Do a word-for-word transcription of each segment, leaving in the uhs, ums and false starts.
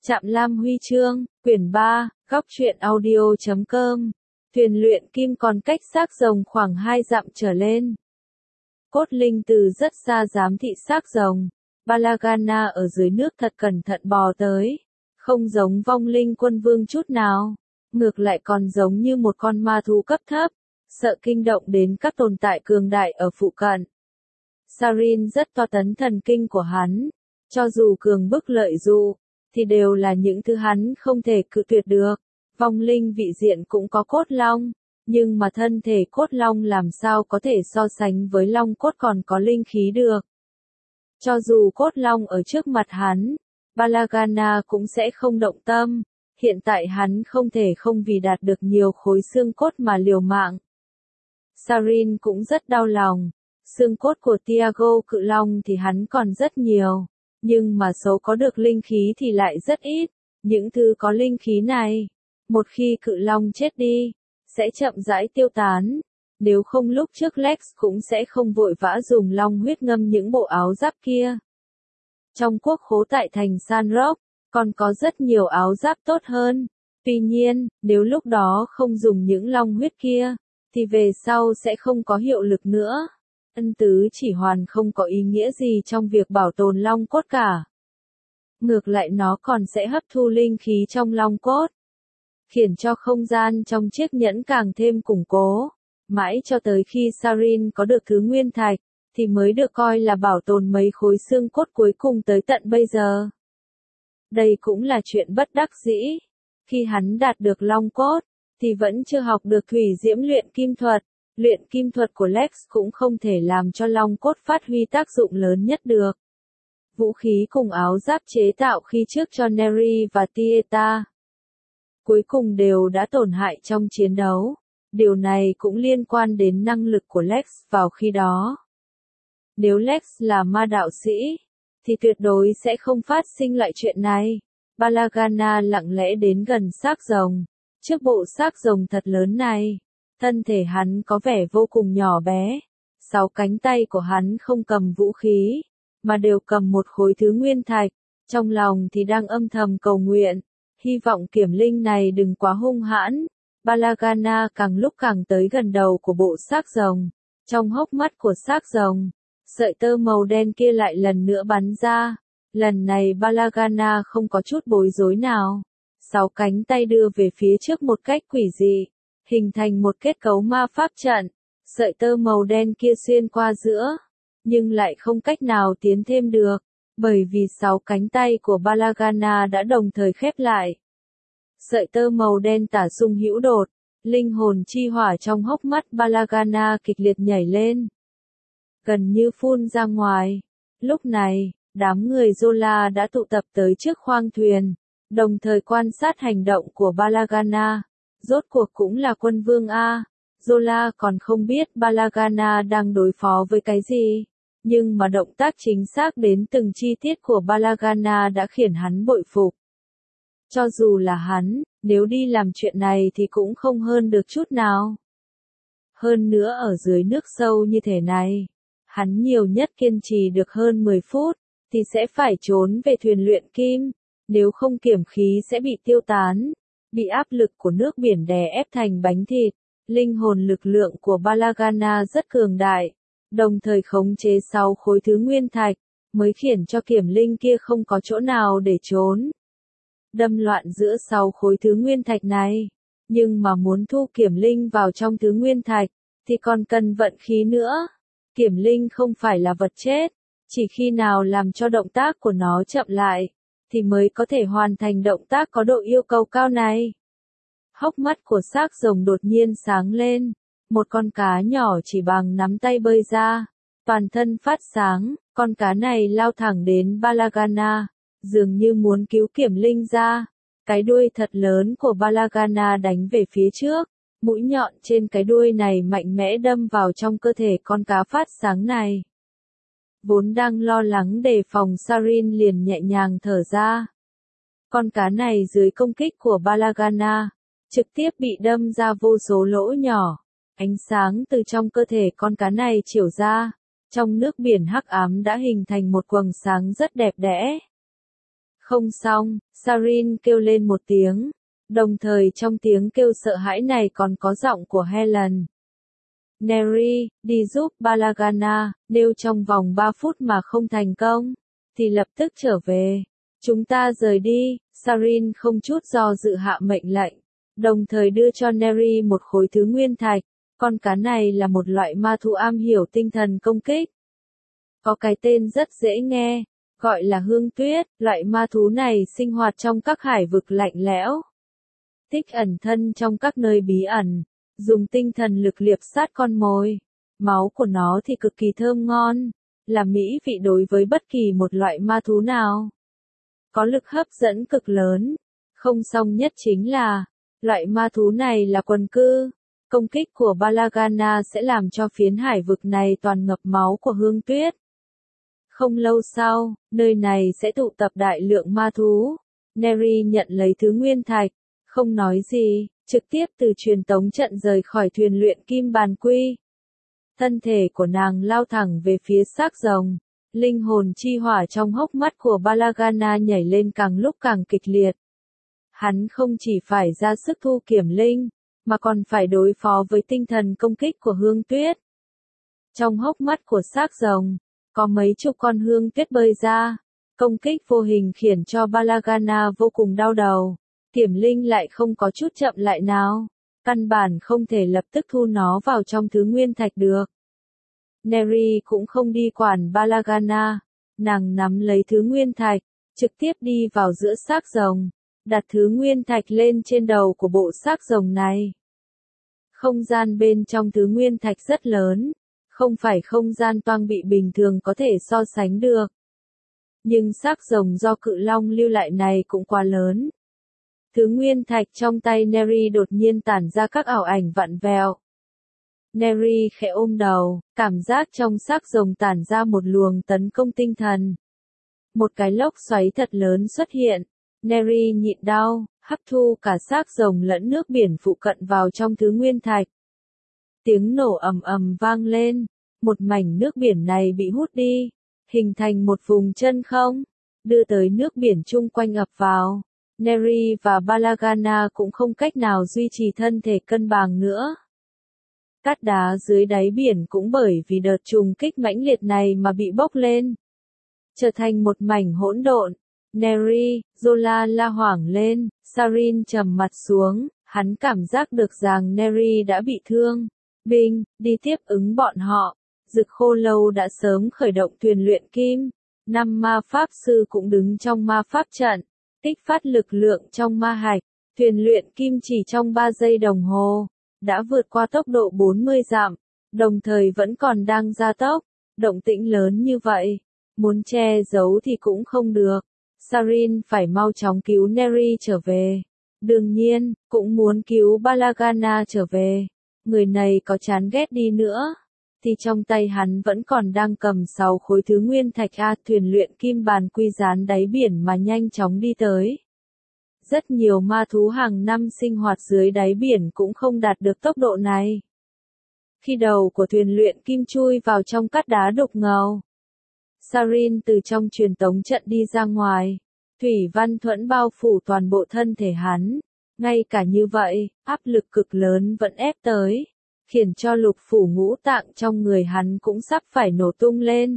Trạm Lam Huy Chương, quyển ba, góc truyện audio chấm com. Thuyền luyện kim còn cách xác rồng khoảng hai dặm trở lên. Cốt linh từ rất xa giám thị xác rồng. Balagana ở dưới nước thật cẩn thận bò tới. Không giống vong linh quân vương chút nào. Ngược lại còn giống như một con ma thú cấp thấp. Sợ kinh động đến các tồn tại cường đại ở phụ cận. Sarin rất to tấn thần kinh của hắn. Cho dù cường bức lợi dụ, thì đều là những thứ hắn không thể cự tuyệt được. Vong linh vị diện cũng có cốt long, nhưng mà thân thể cốt long làm sao có thể so sánh với long cốt còn có linh khí được. Cho dù cốt long ở trước mặt hắn, Balagana cũng sẽ không động tâm. Hiện tại hắn không thể không vì đạt được nhiều khối xương cốt mà liều mạng. Sarin cũng rất đau lòng. Xương cốt của Tiago cự long thì hắn còn rất nhiều. Nhưng mà số có được linh khí thì lại rất ít. Những thứ có linh khí này, một khi cự long chết đi, sẽ chậm rãi tiêu tán. Nếu không lúc trước Lex cũng sẽ không vội vã dùng long huyết ngâm những bộ áo giáp kia. Trong quốc khố tại thành San Rock, còn có rất nhiều áo giáp tốt hơn. Tuy nhiên, nếu lúc đó không dùng những long huyết kia, thì về sau sẽ không có hiệu lực nữa. Ân tứ chỉ hoàn không có ý nghĩa gì trong việc bảo tồn long cốt cả. Ngược lại nó còn sẽ hấp thu linh khí trong long cốt, khiến cho không gian trong chiếc nhẫn càng thêm củng cố. Mãi cho tới khi Sarin có được thứ nguyên thạch, thì mới được coi là bảo tồn mấy khối xương cốt cuối cùng tới tận bây giờ. Đây cũng là chuyện bất đắc dĩ. Khi hắn đạt được long cốt, thì vẫn chưa học được thủy diễm luyện kim thuật. Luyện kim thuật của Lex cũng không thể làm cho long cốt phát huy tác dụng lớn nhất được. Vũ khí cùng áo giáp chế tạo khi trước cho Neri và Tieta, cuối cùng đều đã tổn hại trong chiến đấu. Điều này cũng liên quan đến năng lực của Lex vào khi đó. Nếu Lex là ma đạo sĩ, thì tuyệt đối sẽ không phát sinh loại chuyện này. Balagana lặng lẽ đến gần xác rồng. Trước bộ xác rồng thật lớn này, thân thể hắn có vẻ vô cùng nhỏ bé. Sáu cánh tay của hắn không cầm vũ khí, mà đều cầm một khối thứ nguyên thạch. Trong lòng thì đang âm thầm cầu nguyện, hy vọng kiểm linh này đừng quá hung hãn. Balagana càng lúc càng tới gần đầu của bộ xác rồng. Trong hốc mắt của xác rồng, sợi tơ màu đen kia lại lần nữa bắn ra. Lần này Balagana không có chút bối rối nào. Sáu cánh tay đưa về phía trước một cách quỷ dị, hình thành một kết cấu ma pháp trận. Sợi tơ màu đen kia xuyên qua giữa, nhưng lại không cách nào tiến thêm được, bởi vì sáu cánh tay của Balagana đã đồng thời khép lại. Sợi tơ màu đen tả sung hữu đột, linh hồn chi hỏa trong hốc mắt Balagana kịch liệt nhảy lên, gần như phun ra ngoài. Lúc này, đám người Zola đã tụ tập tới trước khoang thuyền, đồng thời quan sát hành động của Balagana. Rốt cuộc cũng là quân vương A. Zola còn không biết Balagana đang đối phó với cái gì, nhưng mà động tác chính xác đến từng chi tiết của Balagana đã khiến hắn bội phục. Cho dù là hắn, nếu đi làm chuyện này thì cũng không hơn được chút nào. Hơn nữa ở dưới nước sâu như thế này, hắn nhiều nhất kiên trì được hơn mười phút, thì sẽ phải trốn về thuyền luyện kim, nếu không kiểm khí sẽ bị tiêu tán, bị áp lực của nước biển đè ép thành bánh thịt. Linh hồn lực lượng của Balagana rất cường đại, đồng thời khống chế sáu khối thứ nguyên thạch, mới khiến cho kiểm linh kia không có chỗ nào để trốn. Đâm loạn giữa sáu khối thứ nguyên thạch này, nhưng mà muốn thu kiểm linh vào trong thứ nguyên thạch, thì còn cần vận khí nữa. Kiểm linh không phải là vật chết, chỉ khi nào làm cho động tác của nó chậm lại, thì mới có thể hoàn thành động tác có độ yêu cầu cao này. Hốc mắt của xác rồng đột nhiên sáng lên, một con cá nhỏ chỉ bằng nắm tay bơi ra, toàn thân phát sáng, con cá này lao thẳng đến Balagana, dường như muốn cứu kiểm linh ra. Cái đuôi thật lớn của Balagana đánh về phía trước, mũi nhọn trên cái đuôi này mạnh mẽ đâm vào trong cơ thể con cá phát sáng này. Vốn đang lo lắng đề phòng Sarin liền nhẹ nhàng thở ra. Con cá này dưới công kích của Balagana, trực tiếp bị đâm ra vô số lỗ nhỏ. Ánh sáng từ trong cơ thể con cá này chiếu ra, trong nước biển hắc ám đã hình thành một quầng sáng rất đẹp đẽ. Không xong, Sarin kêu lên một tiếng. Đồng thời trong tiếng kêu sợ hãi này còn có giọng của Helen. Neri, đi giúp Balagana, nếu trong vòng ba phút mà không thành công, thì lập tức trở về. Chúng ta rời đi, Sarin không chút do dự hạ mệnh lệnh, đồng thời đưa cho Neri một khối thứ nguyên thạch. Con cá này là một loại ma thú am hiểu tinh thần công kích. Có cái tên rất dễ nghe, gọi là hương tuyết. Loại ma thú này sinh hoạt trong các hải vực lạnh lẽo, thích ẩn thân trong các nơi bí ẩn, dùng tinh thần lực liệp sát con mồi. Máu của nó thì cực kỳ thơm ngon, là mỹ vị đối với bất kỳ một loại ma thú nào. Có lực hấp dẫn cực lớn. Không xong nhất chính là, loại ma thú này là quần cư. Công kích của Balagana sẽ làm cho phiến hải vực này toàn ngập máu của hương tuyết. Không lâu sau, nơi này sẽ tụ tập đại lượng ma thú. Neri nhận lấy thứ nguyên thạch, không nói gì, trực tiếp từ truyền tống trận rời khỏi thuyền luyện kim bàn quy. Thân thể của nàng lao thẳng về phía xác rồng. Linh hồn chi hỏa trong hốc mắt của Balagana nhảy lên càng lúc càng kịch liệt. Hắn không chỉ phải ra sức thu kiểm linh, mà còn phải đối phó với tinh thần công kích của hương tuyết. Trong hốc mắt của xác rồng, có mấy chục con hương tuyết bơi ra, công kích vô hình khiến cho Balagana vô cùng đau đầu. Kiểm linh lại không có chút chậm lại nào, căn bản không thể lập tức thu nó vào trong thứ nguyên thạch được. Neri cũng không đi quản Balagana, nàng nắm lấy thứ nguyên thạch, trực tiếp đi vào giữa xác rồng, đặt thứ nguyên thạch lên trên đầu của bộ xác rồng này. Không gian bên trong thứ nguyên thạch rất lớn, không phải không gian toang bị bình thường có thể so sánh được. Nhưng xác rồng do cự long lưu lại này cũng quá lớn. Thứ nguyên thạch trong tay Neri đột nhiên tản ra các ảo ảnh vặn vẹo. Neri khẽ ôm đầu, cảm giác trong xác rồng tản ra một luồng tấn công tinh thần. Một cái lốc xoáy thật lớn xuất hiện. Neri nhịn đau, hấp thu cả xác rồng lẫn nước biển phụ cận vào trong thứ nguyên thạch. Tiếng nổ ầm ầm vang lên, một mảnh nước biển này bị hút đi, hình thành một vùng chân không, đưa tới nước biển chung quanh ập vào. Neri và Balagana cũng không cách nào duy trì thân thể cân bằng nữa. Cát đá dưới đáy biển cũng bởi vì đợt trùng kích mãnh liệt này mà bị bốc lên, trở thành một mảnh hỗn độn. Neri, Zola la hoảng lên, Sarin trầm mặt xuống, hắn cảm giác được rằng Neri đã bị thương. Binh, đi tiếp ứng bọn họ. Dực Khô Lâu đã sớm khởi động thuyền luyện kim. Năm ma pháp sư cũng đứng trong ma pháp trận, kích phát lực lượng trong ma hạch. Thuyền luyện kim chỉ trong ba giây đồng hồ, đã vượt qua tốc độ bốn mươi dặm, đồng thời vẫn còn đang gia tốc. Động tĩnh lớn như vậy, muốn che giấu thì cũng không được. Sarin phải mau chóng cứu Neri trở về. Đương nhiên, cũng muốn cứu Balagana trở về. Người này có chán ghét đi nữa, thì trong tay hắn vẫn còn đang cầm sáu khối thứ nguyên thạch A. Thuyền luyện kim bàn quy dán đáy biển mà nhanh chóng đi tới. Rất nhiều ma thú hàng năm sinh hoạt dưới đáy biển cũng không đạt được tốc độ này. Khi đầu của thuyền luyện kim chui vào trong cát đá đục ngầu, Sarin từ trong truyền tống trận đi ra ngoài. Thủy văn thuẫn bao phủ toàn bộ thân thể hắn. Ngay cả như vậy, áp lực cực lớn vẫn ép tới, khiến cho lục phủ ngũ tạng trong người hắn cũng sắp phải nổ tung lên.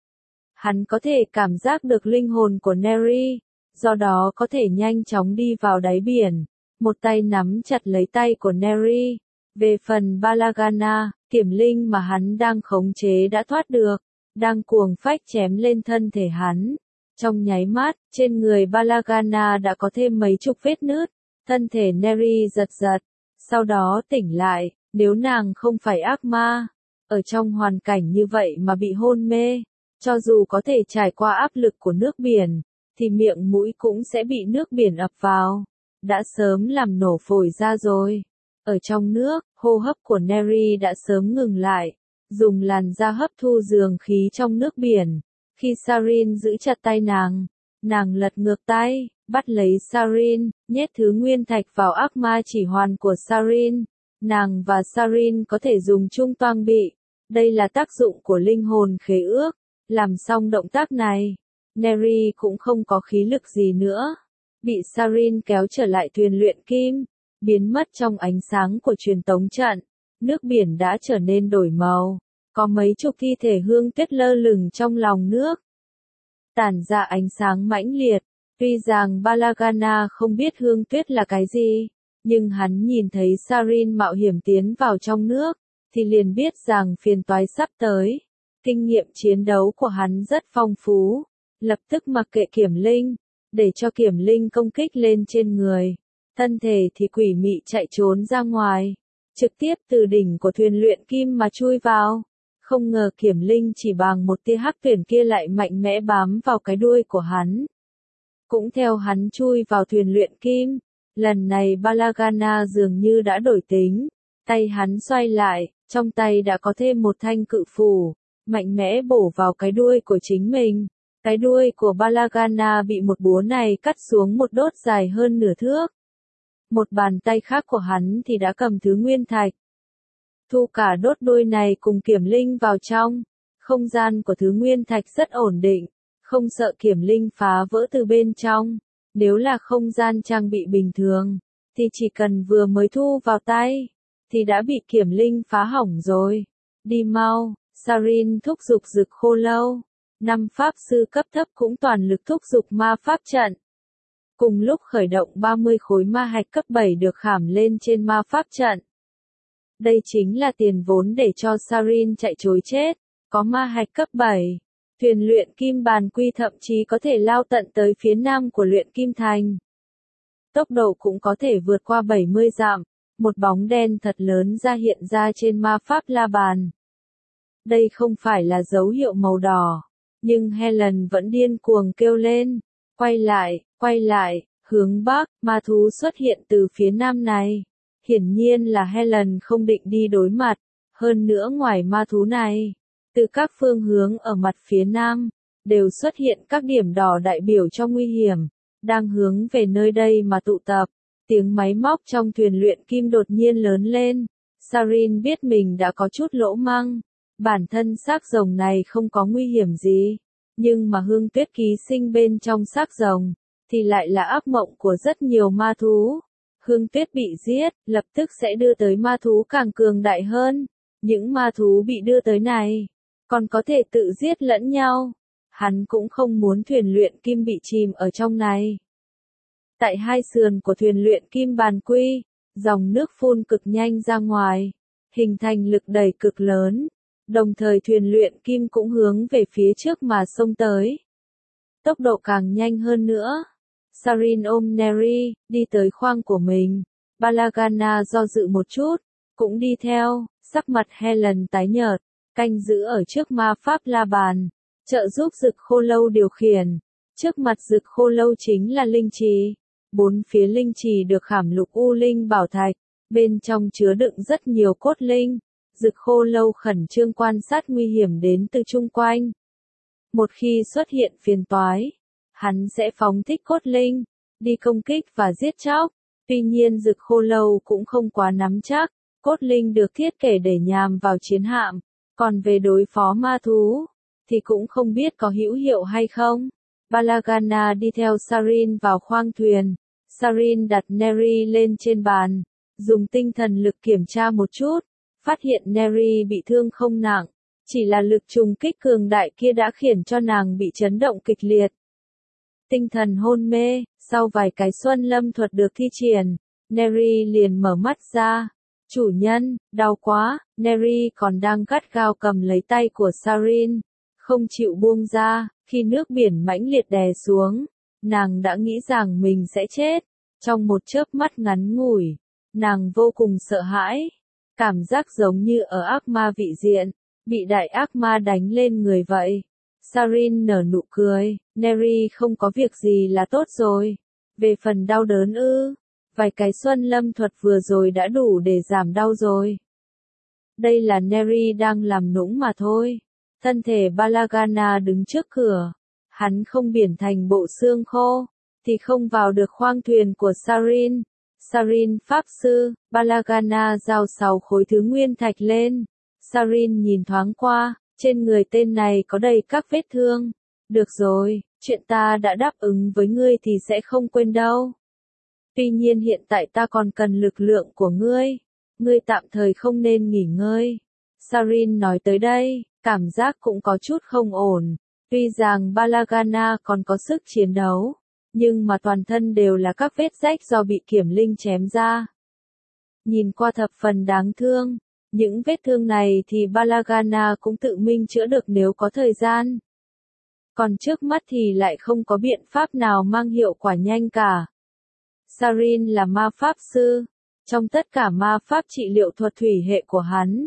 Hắn có thể cảm giác được linh hồn của Neri, do đó có thể nhanh chóng đi vào đáy biển, một tay nắm chặt lấy tay của Neri. Về phần Balagana, kiểm linh mà hắn đang khống chế đã thoát được, đang cuồng phách chém lên thân thể hắn. Trong nháy mắt, trên người Balagana đã có thêm mấy chục vết nứt. Thân thể Neri giật giật, sau đó tỉnh lại. Nếu nàng không phải ác ma, ở trong hoàn cảnh như vậy mà bị hôn mê, cho dù có thể trải qua áp lực của nước biển, thì miệng mũi cũng sẽ bị nước biển ập vào, đã sớm làm nổ phổi ra rồi. Ở trong nước, hô hấp của Neri đã sớm ngừng lại, dùng làn da hấp thu dường khí trong nước biển. Khi Sarin giữ chặt tay nàng, nàng lật ngược tay, bắt lấy Sarin, nhét thứ nguyên thạch vào ác ma chỉ hoàn của Sarin. Nàng và Sarin có thể dùng chung toang bị. Đây là tác dụng của linh hồn khế ước. Làm xong động tác này, Neri cũng không có khí lực gì nữa. Bị Sarin kéo trở lại thuyền luyện kim, biến mất trong ánh sáng của truyền tống trận. Nước biển đã trở nên đổi màu, có mấy chục thi thể hương tuyết lơ lửng trong lòng nước, tản ra ánh sáng mãnh liệt. Tuy rằng Balagana không biết hương tuyết là cái gì, nhưng hắn nhìn thấy Sarin mạo hiểm tiến vào trong nước, thì liền biết rằng phiền toái sắp tới. Kinh nghiệm chiến đấu của hắn rất phong phú, lập tức mặc kệ Kiểm Linh, để cho Kiểm Linh công kích lên trên người. Thân thể thì quỷ mị chạy trốn ra ngoài, trực tiếp từ đỉnh của thuyền luyện kim mà chui vào. Không ngờ Kiểm Linh chỉ bằng một tia hắc tuyển kia lại mạnh mẽ bám vào cái đuôi của hắn. Cũng theo hắn chui vào thuyền luyện kim, lần này Balagana dường như đã đổi tính. Tay hắn xoay lại, trong tay đã có thêm một thanh cự phủ, mạnh mẽ bổ vào cái đuôi của chính mình. Cái đuôi của Balagana bị một búa này cắt xuống một đốt dài hơn nửa thước. Một bàn tay khác của hắn thì đã cầm thứ nguyên thạch, thu cả đốt đuôi này cùng Kiểm Linh vào trong. Không gian của thứ nguyên thạch rất ổn định, không sợ Kiểm Linh phá vỡ từ bên trong. Nếu là không gian trang bị bình thường, thì chỉ cần vừa mới thu vào tay, thì đã bị Kiểm Linh phá hỏng rồi. Đi mau, Sarin thúc giục Dực Khô Lâu. Năm pháp sư cấp thấp cũng toàn lực thúc giục ma pháp trận. Cùng lúc khởi động ba mươi khối ma hạch cấp bảy được khảm lên trên ma pháp trận. Đây chính là tiền vốn để cho Sarin chạy trối chết. Có ma hạch cấp bảy, thuyền luyện kim bàn quy thậm chí có thể lao tận tới phía nam của luyện kim thành. Tốc độ cũng có thể vượt qua bảy mươi dặm. Một bóng đen thật lớn ra hiện ra trên ma pháp la bàn. Đây không phải là dấu hiệu màu đỏ, nhưng Helen vẫn điên cuồng kêu lên. Quay lại, quay lại, hướng bắc, ma thú xuất hiện từ phía nam này. Hiển nhiên là Helen không định đi đối mặt. Hơn nữa ngoài ma thú này, từ các phương hướng ở mặt phía nam, đều xuất hiện các điểm đỏ đại biểu cho nguy hiểm, đang hướng về nơi đây mà tụ tập. Tiếng máy móc trong thuyền luyện kim đột nhiên lớn lên. Sarin biết mình đã có chút lỗ măng. Bản thân xác rồng này không có nguy hiểm gì, nhưng mà hương tuyết ký sinh bên trong xác rồng, thì lại là ác mộng của rất nhiều ma thú. Hương tuyết bị giết, lập tức sẽ đưa tới ma thú càng cường đại hơn. Những ma thú bị đưa tới này, còn có thể tự giết lẫn nhau. Hắn cũng không muốn thuyền luyện kim bị chìm ở trong này. Tại hai sườn của thuyền luyện kim bàn quy, dòng nước phun cực nhanh ra ngoài, hình thành lực đẩy cực lớn. Đồng thời thuyền luyện kim cũng hướng về phía trước mà xông tới. Tốc độ càng nhanh hơn nữa. Sarin ôm Neri, đi tới khoang của mình. Balagana do dự một chút, cũng đi theo, sắc mặt Helen tái nhợt, canh giữ ở trước ma pháp la bàn, trợ giúp Dực Khô Lâu điều khiển. Trước mặt Dực Khô Lâu chính là linh trì. Bốn phía linh trì được khảm lục u linh bảo thạch, bên trong chứa đựng rất nhiều cốt linh. Dực Khô Lâu khẩn trương quan sát nguy hiểm đến từ chung quanh. Một khi xuất hiện phiền toái, hắn sẽ phóng thích cốt linh, đi công kích và giết chóc. Tuy nhiên Dực Khô Lâu cũng không quá nắm chắc, cốt linh được thiết kế để nhằm vào chiến hạm, còn về đối phó ma thú, thì cũng không biết có hữu hiệu hay không. Balagana đi theo Sarin vào khoang thuyền. Sarin đặt Neri lên trên bàn, dùng tinh thần lực kiểm tra một chút, phát hiện Neri bị thương không nặng, chỉ là lực trùng kích cường đại kia đã khiến cho nàng bị chấn động kịch liệt. Tinh thần hôn mê, sau vài cái xuân lâm thuật được thi triển, Neri liền mở mắt ra. Chủ nhân, đau quá. Neri còn đang gắt gao cầm lấy tay của Sarin, không chịu buông ra. Khi nước biển mãnh liệt đè xuống, nàng đã nghĩ rằng mình sẽ chết. Trong một chớp mắt ngắn ngủi, nàng vô cùng sợ hãi. Cảm giác giống như ở ác ma vị diện, bị đại ác ma đánh lên người vậy. Sarin nở nụ cười, Neri không có việc gì là tốt rồi. Về phần đau đớn ư, vài cái xuân lâm thuật vừa rồi đã đủ để giảm đau rồi. Đây là Neri đang làm nũng mà thôi. Thân thể Balagana đứng trước cửa. Hắn không biển thành bộ xương khô, thì không vào được khoang thuyền của Sarin. Sarin pháp sư, Balagana giao sáu khối thứ nguyên thạch lên. Sarin nhìn thoáng qua, trên người tên này có đầy các vết thương. Được rồi, Chuyện ta đã đáp ứng với ngươi thì sẽ không quên đâu. Tuy nhiên hiện tại ta còn cần lực lượng của ngươi. Ngươi tạm thời không nên nghỉ ngơi. Sarin nói tới đây, cảm giác cũng có chút không ổn. Tuy rằng Balagana còn có sức chiến đấu, nhưng mà toàn thân đều là các vết rách do bị kiểm linh chém ra. Nhìn qua thập phần đáng thương, những vết thương này thì Balagana cũng tự mình chữa được nếu có thời gian. Còn trước mắt thì lại không có biện pháp nào mang hiệu quả nhanh cả. Sarin là ma pháp sư, trong tất cả ma pháp trị liệu thuật thủy hệ của hắn.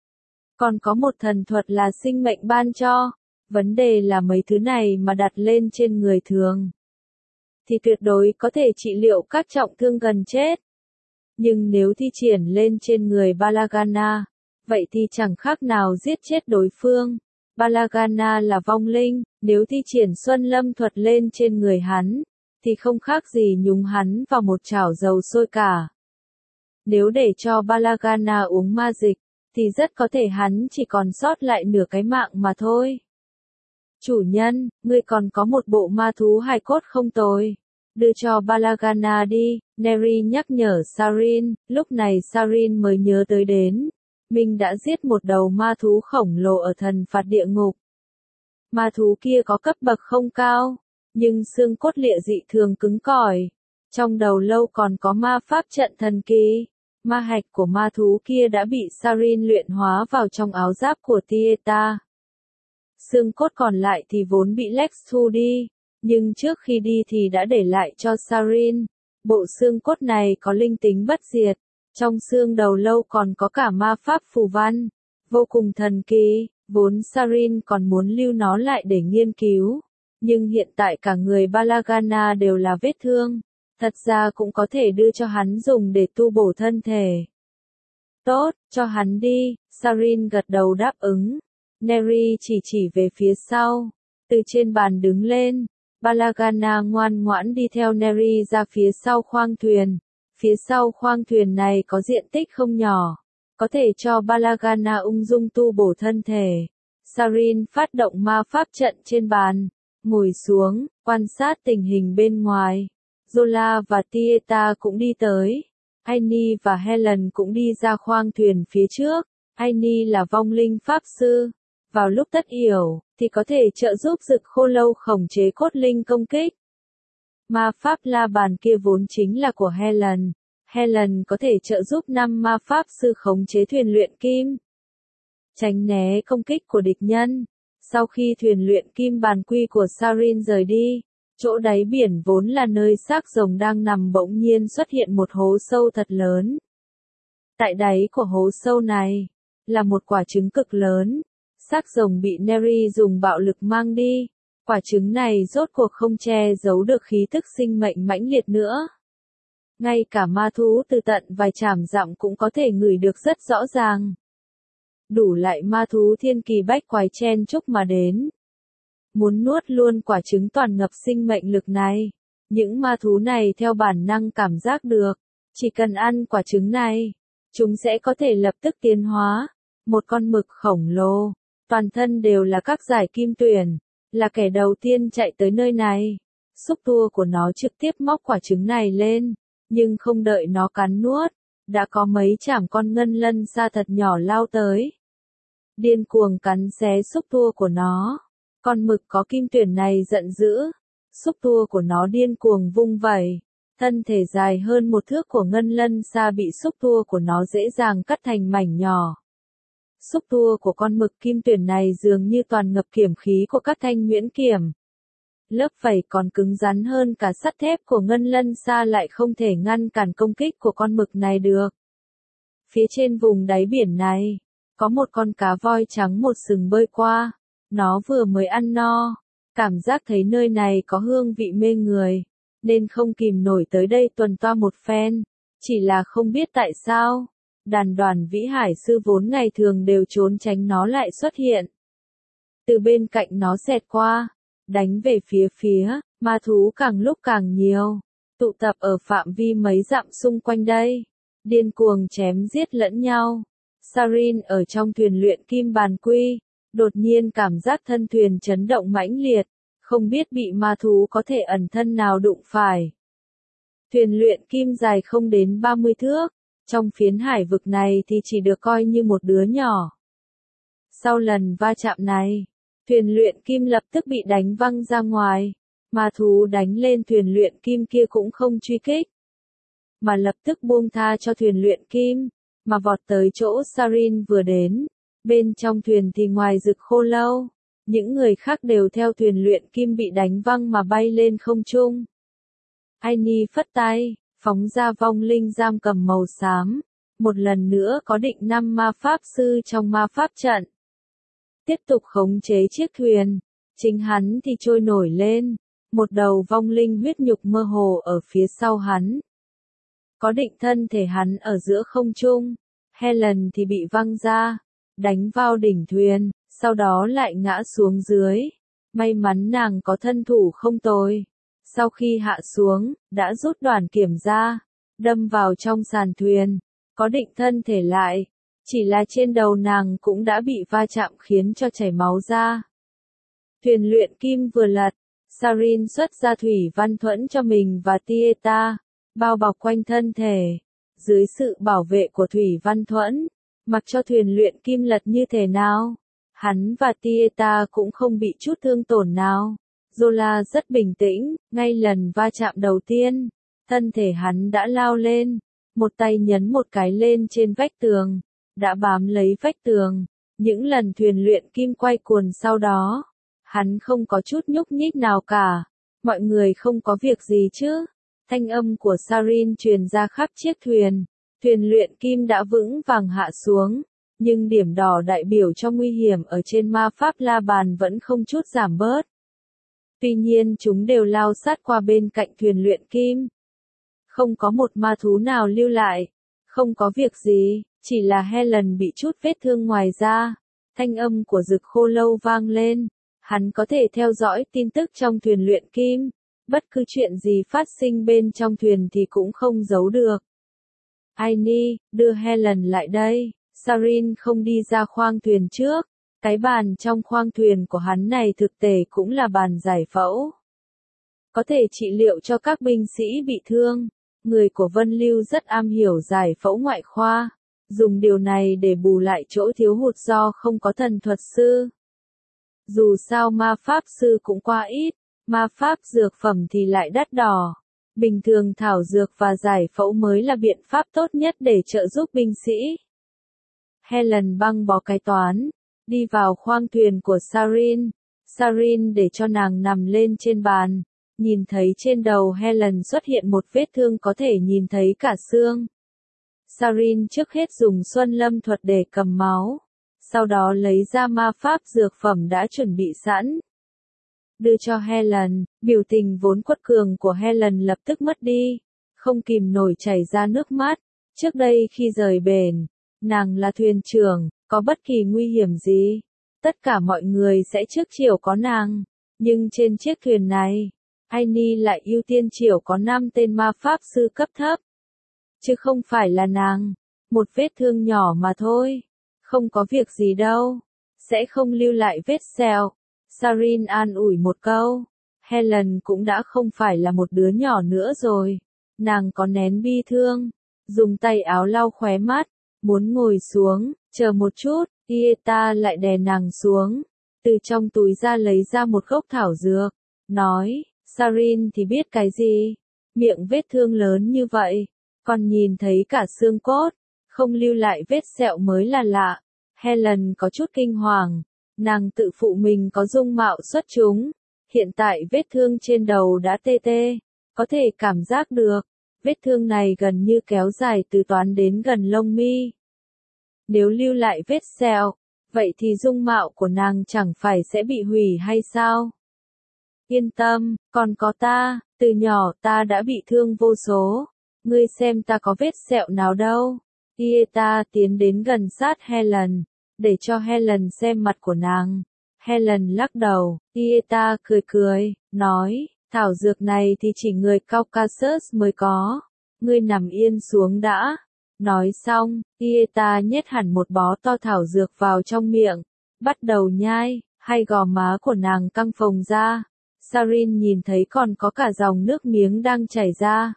Còn có một thần thuật là sinh mệnh ban cho, vấn đề là mấy thứ này mà đặt lên trên người thường. Thì tuyệt đối có thể trị liệu các trọng thương gần chết. Nhưng nếu thi triển lên trên người Balagana, vậy thì chẳng khác nào giết chết đối phương. Balagana là vong linh, nếu thi triển Xuân Lâm thuật lên trên người hắn, thì không khác gì nhúng hắn vào một chảo dầu sôi cả. Nếu để cho Balagana uống ma dịch, thì rất có thể hắn chỉ còn sót lại nửa cái mạng mà thôi. Chủ nhân, ngươi còn có một bộ ma thú hài cốt không tồi. Đưa cho Balagana đi, Neri nhắc nhở Sarin, lúc này Sarin mới nhớ tới đến. Mình đã giết một đầu ma thú khổng lồ ở thần phạt địa ngục. Ma thú kia có cấp bậc không cao, nhưng xương cốt lịa dị thường cứng cỏi. Trong đầu lâu còn có ma pháp trận thần kỳ. Ma hạch của ma thú kia đã bị Sarin luyện hóa vào trong áo giáp của Tieta. Xương cốt còn lại thì vốn bị Lex thu đi, nhưng trước khi đi thì đã để lại cho Sarin. Bộ xương cốt này có linh tính bất diệt, trong xương đầu lâu còn có cả ma pháp phù văn, vô cùng thần kỳ, vốn Sarin còn muốn lưu nó lại để nghiên cứu. Nhưng hiện tại cả người Balagana đều là vết thương, thật ra cũng có thể đưa cho hắn dùng để tu bổ thân thể. Tốt, cho hắn đi, Sarin gật đầu đáp ứng. Neri chỉ chỉ về phía sau, từ trên bàn đứng lên. Balagana ngoan ngoãn đi theo Neri ra phía sau khoang thuyền. Phía sau khoang thuyền này có diện tích không nhỏ, có thể cho Balagana ung dung tu bổ thân thể. Sarin phát động ma pháp trận trên bàn, ngồi xuống, quan sát tình hình bên ngoài. Zola và Tieta cũng đi tới. Aini và Helen cũng đi ra khoang thuyền phía trước. Aini là vong linh pháp sư. Vào lúc tất yếu, thì có thể trợ giúp Dực Khô Lâu khống chế cốt linh công kích. Ma pháp la bàn kia vốn chính là của Helen. Helen có thể trợ giúp năm ma pháp sư khống chế thuyền luyện kim, tránh né công kích của địch nhân. Sau khi thuyền luyện kim bàn quy của Sarin rời đi, chỗ đáy biển vốn là nơi xác rồng đang nằm bỗng nhiên xuất hiện một hố sâu thật lớn. Tại đáy của hố sâu này, là một quả trứng cực lớn. Xác rồng bị Neri dùng bạo lực mang đi. Quả trứng này rốt cuộc không che giấu được khí tức sinh mệnh mãnh liệt nữa. Ngay cả ma thú từ tận vài trảm dặm cũng có thể ngửi được rất rõ ràng. Đủ lại ma thú thiên kỳ bách quái chen chúc mà đến. Muốn nuốt luôn quả trứng toàn ngập sinh mệnh lực này. Những ma thú này theo bản năng cảm giác được. Chỉ cần ăn quả trứng này, chúng sẽ có thể lập tức tiến hóa. Một con mực khổng lồ, toàn thân đều là các dải kim tuyển, là kẻ đầu tiên chạy tới nơi này. Xúc tua của nó trực tiếp móc quả trứng này lên, nhưng không đợi nó cắn nuốt, đã có mấy chảm con ngân lân sa thật nhỏ lao tới. Điên cuồng cắn xé xúc tua của nó. Con mực có kim tuyển này giận dữ, xúc tua của nó điên cuồng vung vẩy. Thân thể dài hơn một thước của ngân lân sa bị xúc tua của nó dễ dàng cắt thành mảnh nhỏ. Xúc tua của con mực kim tuyển này dường như toàn ngập kiểm khí của các thanh nhuyễn kiểm. Lớp vảy còn cứng rắn hơn cả sắt thép của ngân lân sa lại không thể ngăn cản công kích của con mực này được. Phía trên vùng đáy biển này, có một con cá voi trắng một sừng bơi qua. Nó vừa mới ăn no, cảm giác thấy nơi này có hương vị mê người, nên không kìm nổi tới đây tuần toa một phen. Chỉ là không biết tại sao, đàn đoàn vĩ hải sư vốn ngày thường đều trốn tránh nó lại xuất hiện. Từ bên cạnh nó xẹt qua, đánh về phía phía, ma thú càng lúc càng nhiều, tụ tập ở phạm vi mấy dặm xung quanh đây, điên cuồng chém giết lẫn nhau. Sarin ở trong thuyền luyện kim bàn quy, đột nhiên cảm giác thân thuyền chấn động mãnh liệt, không biết bị ma thú có thể ẩn thân nào đụng phải. Thuyền luyện kim dài không đến ba mươi thước, trong phiến hải vực này thì chỉ được coi như một đứa nhỏ. Sau lần va chạm này, thuyền luyện kim lập tức bị đánh văng ra ngoài, ma thú đánh lên thuyền luyện kim kia cũng không truy kích, mà lập tức buông tha cho thuyền luyện kim, mà vọt tới chỗ Sarin vừa đến. Bên trong thuyền thì ngoài Dực Khô Lâu, những người khác đều theo thuyền luyện kim bị đánh văng mà bay lên không trung. Aini phất tay, phóng ra vong linh giam cầm màu xám, một lần nữa có định năm ma pháp sư trong ma pháp trận. Tiếp tục khống chế chiếc thuyền, chính hắn thì trôi nổi lên, một đầu vong linh huyết nhục mơ hồ ở phía sau hắn. Có định thân thể hắn ở giữa không trung, Helen thì bị văng ra, đánh vào đỉnh thuyền, sau đó lại ngã xuống dưới. May mắn nàng có thân thủ không tồi. Sau khi hạ xuống, đã rút đoàn kiểm ra, đâm vào trong sàn thuyền, có định thân thể lại. Chỉ là trên đầu nàng cũng đã bị va chạm khiến cho chảy máu ra. Thuyền luyện kim vừa lật, Sarin xuất ra thủy văn thuẫn cho mình và Tieta, bao bọc quanh thân thể. Dưới sự bảo vệ của thủy văn thuẫn, mặc cho thuyền luyện kim lật như thế nào, hắn và Tieta cũng không bị chút thương tổn nào. Zola rất bình tĩnh, ngay lần va chạm đầu tiên, thân thể hắn đã lao lên, một tay nhấn một cái lên trên vách tường, đã bám lấy vách tường. Những lần thuyền luyện kim quay cuồng sau đó, hắn không có chút nhúc nhích nào cả. Mọi người không có việc gì chứ? Thanh âm của Sarin truyền ra khắp chiếc thuyền. Thuyền luyện kim đã vững vàng hạ xuống, nhưng điểm đỏ đại biểu cho nguy hiểm ở trên ma pháp la bàn vẫn không chút giảm bớt. Tuy nhiên chúng đều lao sát qua bên cạnh thuyền luyện kim. Không có một ma thú nào lưu lại. Không có việc gì, chỉ là Helen bị chút vết thương ngoài da. Thanh âm của Dực Khô Lâu vang lên. Hắn có thể theo dõi tin tức trong thuyền luyện kim. Bất cứ chuyện gì phát sinh bên trong thuyền thì cũng không giấu được. Aini, đưa Helen lại đây. Sarin không đi ra khoang thuyền trước. Cái bàn trong khoang thuyền của hắn này thực tế cũng là bàn giải phẫu. Có thể trị liệu cho các binh sĩ bị thương. Người của Vân Lưu rất am hiểu giải phẫu ngoại khoa. Dùng điều này để bù lại chỗ thiếu hụt do không có thần thuật sư. Dù sao ma pháp sư cũng quá ít. Ma pháp dược phẩm thì lại đắt đỏ. Bình thường thảo dược và giải phẫu mới là biện pháp tốt nhất để trợ giúp binh sĩ. Helen băng bó cái toán, đi vào khoang thuyền của Sarin. Sarin để cho nàng nằm lên trên bàn, nhìn thấy trên đầu Helen xuất hiện một vết thương có thể nhìn thấy cả xương. Sarin trước hết dùng Xuân Lâm thuật để cầm máu, sau đó lấy ra ma pháp dược phẩm đã chuẩn bị sẵn. Đưa cho Helen, biểu tình vốn quật cường của Helen lập tức mất đi, không kìm nổi chảy ra nước mắt. Trước đây khi rời bến, nàng là thuyền trưởng, có bất kỳ nguy hiểm gì, tất cả mọi người sẽ trước chiều có nàng. Nhưng trên chiếc thuyền này, Aini lại ưu tiên chiều có năm tên ma pháp sư cấp thấp. Chứ không phải là nàng, một vết thương nhỏ mà thôi, không có việc gì đâu, sẽ không lưu lại vết sẹo. Sarin an ủi một câu, Helen cũng đã không phải là một đứa nhỏ nữa rồi, nàng có nén bi thương, dùng tay áo lau khóe mắt, muốn ngồi xuống, chờ một chút, Tieta lại đè nàng xuống, từ trong túi ra lấy ra một gốc thảo dược, nói, Sarin thì biết cái gì, miệng vết thương lớn như vậy, còn nhìn thấy cả xương cốt, không lưu lại vết sẹo mới là lạ. Helen có chút kinh hoàng. Nàng tự phụ mình có dung mạo xuất chúng, hiện tại vết thương trên đầu đã tê tê, có thể cảm giác được, vết thương này gần như kéo dài từ toán đến gần lông mi. Nếu lưu lại vết sẹo, vậy thì dung mạo của nàng chẳng phải sẽ bị hủy hay sao? Yên tâm, còn có ta, từ nhỏ ta đã bị thương vô số, ngươi xem ta có vết sẹo nào đâu. Tieta tiến đến gần sát Helen, để cho Helen xem mặt của nàng. Helen lắc đầu, Tieta cười cười, nói, thảo dược này thì chỉ người Caucasus mới có, ngươi nằm yên xuống đã. Nói xong, Tieta nhét hẳn một bó to thảo dược vào trong miệng, bắt đầu nhai, hai gò má của nàng căng phồng ra. Sarin nhìn thấy còn có cả dòng nước miếng đang chảy ra.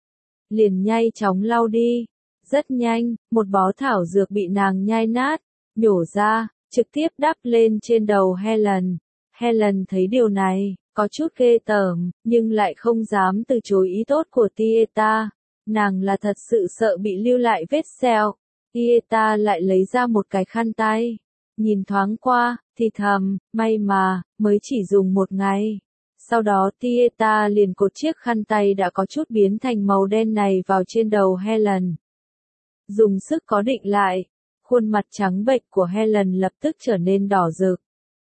Liền nhanh chóng lau đi. Rất nhanh, một bó thảo dược bị nàng nhai nát, nhổ ra, trực tiếp đắp lên trên đầu Helen. Helen thấy điều này, có chút ghê tởm, nhưng lại không dám từ chối ý tốt của Tieta. Nàng là thật sự sợ bị lưu lại vết sẹo. Tieta lại lấy ra một cái khăn tay. Nhìn thoáng qua, thì thầm, may mà, mới chỉ dùng một ngày. Sau đó Tieta liền cột chiếc khăn tay đã có chút biến thành màu đen này vào trên đầu Helen. Dùng sức có định lại, khuôn mặt trắng bệch của Helen lập tức trở nên đỏ rực.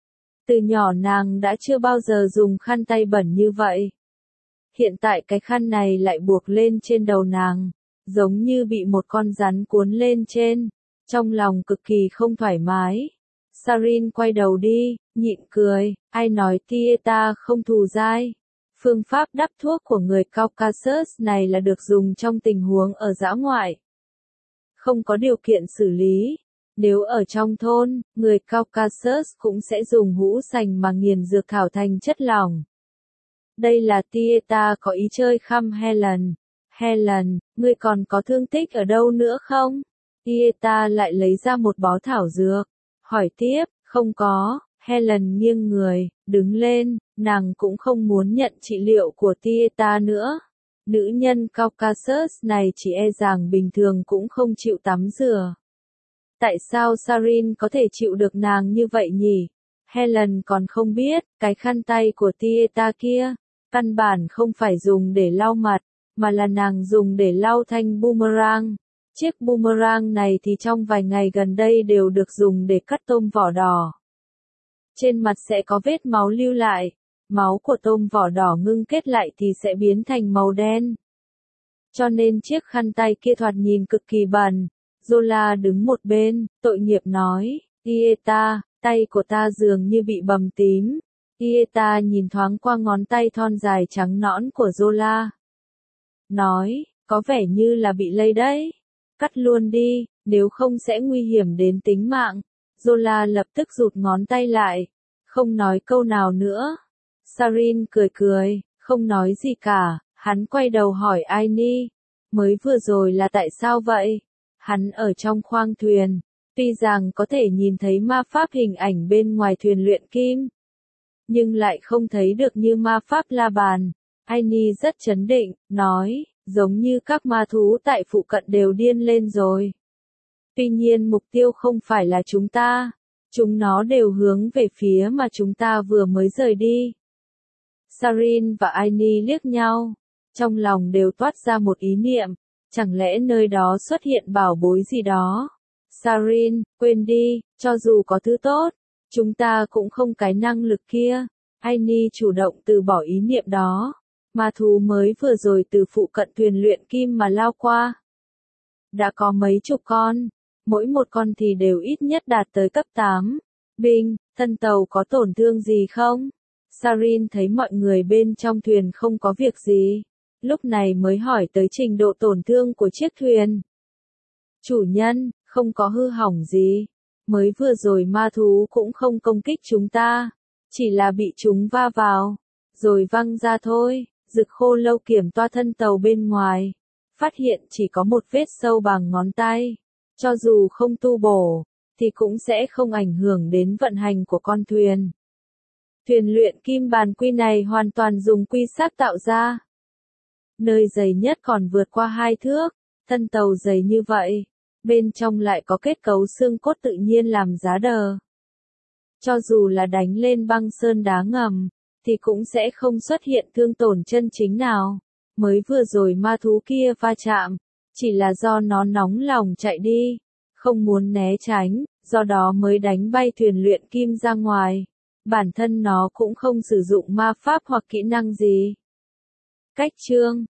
Từ nhỏ nàng đã chưa bao giờ dùng khăn tay bẩn như vậy. Hiện tại cái khăn này lại buộc lên trên đầu nàng, giống như bị một con rắn cuốn lên trên, trong lòng cực kỳ không thoải mái. Sarin quay đầu đi, nhịn cười, ai nói Tieta không thù dai. Phương pháp đắp thuốc của người Caucasus này là được dùng trong tình huống ở dã ngoại. Không có điều kiện xử lý. Nếu ở trong thôn, người Caucasus cũng sẽ dùng hũ sành mà nghiền dược thảo thành chất lỏng. Đây là Tieta có ý chơi khăm Helen. Helen, ngươi còn có thương tích ở đâu nữa không? Tieta lại lấy ra một bó thảo dược. Hỏi tiếp, không có. Helen nghiêng người, đứng lên, nàng cũng không muốn nhận trị liệu của Tieta nữa. Nữ nhân Caucasus này chỉ e rằng bình thường cũng không chịu tắm rửa. Tại sao Sarin có thể chịu được nàng như vậy nhỉ? Helen còn không biết, cái khăn tay của Tieta kia, căn bản không phải dùng để lau mặt, mà là nàng dùng để lau thanh boomerang. Chiếc boomerang này thì trong vài ngày gần đây đều được dùng để cắt tôm vỏ đỏ. Trên mặt sẽ có vết máu lưu lại, máu của tôm vỏ đỏ ngưng kết lại thì sẽ biến thành màu đen. Cho nên chiếc khăn tay kia thoạt nhìn cực kỳ bẩn. Zola đứng một bên, tội nghiệp nói, Tieta, tay của ta dường như bị bầm tím. Tieta nhìn thoáng qua ngón tay thon dài trắng nõn của Zola. Nói, có vẻ như là bị lây đấy. Cắt luôn đi, nếu không sẽ nguy hiểm đến tính mạng. Zola lập tức rụt ngón tay lại, không nói câu nào nữa. Sarin cười cười, không nói gì cả, hắn quay đầu hỏi Aini, mới vừa rồi là tại sao vậy? Hắn ở trong khoang thuyền, tuy rằng có thể nhìn thấy ma pháp hình ảnh bên ngoài thuyền luyện kim, nhưng lại không thấy được như ma pháp la bàn. Aini rất chấn định, nói, giống như các ma thú tại phụ cận đều điên lên rồi. Tuy nhiên mục tiêu không phải là chúng ta, chúng nó đều hướng về phía mà chúng ta vừa mới rời đi. Sarin và Aini liếc nhau, trong lòng đều toát ra một ý niệm, chẳng lẽ nơi đó xuất hiện bảo bối gì đó. Sarin, quên đi, cho dù có thứ tốt, chúng ta cũng không cái năng lực kia. Aini chủ động từ bỏ ý niệm đó. Ma thú mới vừa rồi từ phụ cận thuyền luyện kim mà lao qua. Đã có mấy chục con, mỗi một con thì đều ít nhất đạt tới cấp tám. Binh, thân tàu có tổn thương gì không? Sarin thấy mọi người bên trong thuyền không có việc gì, lúc này mới hỏi tới trình độ tổn thương của chiếc thuyền. Chủ nhân, không có hư hỏng gì. Mới vừa rồi ma thú cũng không công kích chúng ta, chỉ là bị chúng va vào, rồi văng ra thôi. Dực khô lâu kiểm toa thân tàu bên ngoài, phát hiện chỉ có một vết sâu bằng ngón tay. Cho dù không tu bổ, thì cũng sẽ không ảnh hưởng đến vận hành của con thuyền. Thuyền luyện kim bàn quy này hoàn toàn dùng quy sắt tạo ra. Nơi dày nhất còn vượt qua hai thước, thân tàu dày như vậy, bên trong lại có kết cấu xương cốt tự nhiên làm giá đờ. Cho dù là đánh lên băng sơn đá ngầm, thì cũng sẽ không xuất hiện thương tổn chân chính nào. Mới vừa rồi ma thú kia va chạm, chỉ là do nó nóng lòng chạy đi, không muốn né tránh, do đó mới đánh bay thuyền luyện kim ra ngoài. Bản thân nó cũng không sử dụng ma pháp hoặc kỹ năng gì. Cách chương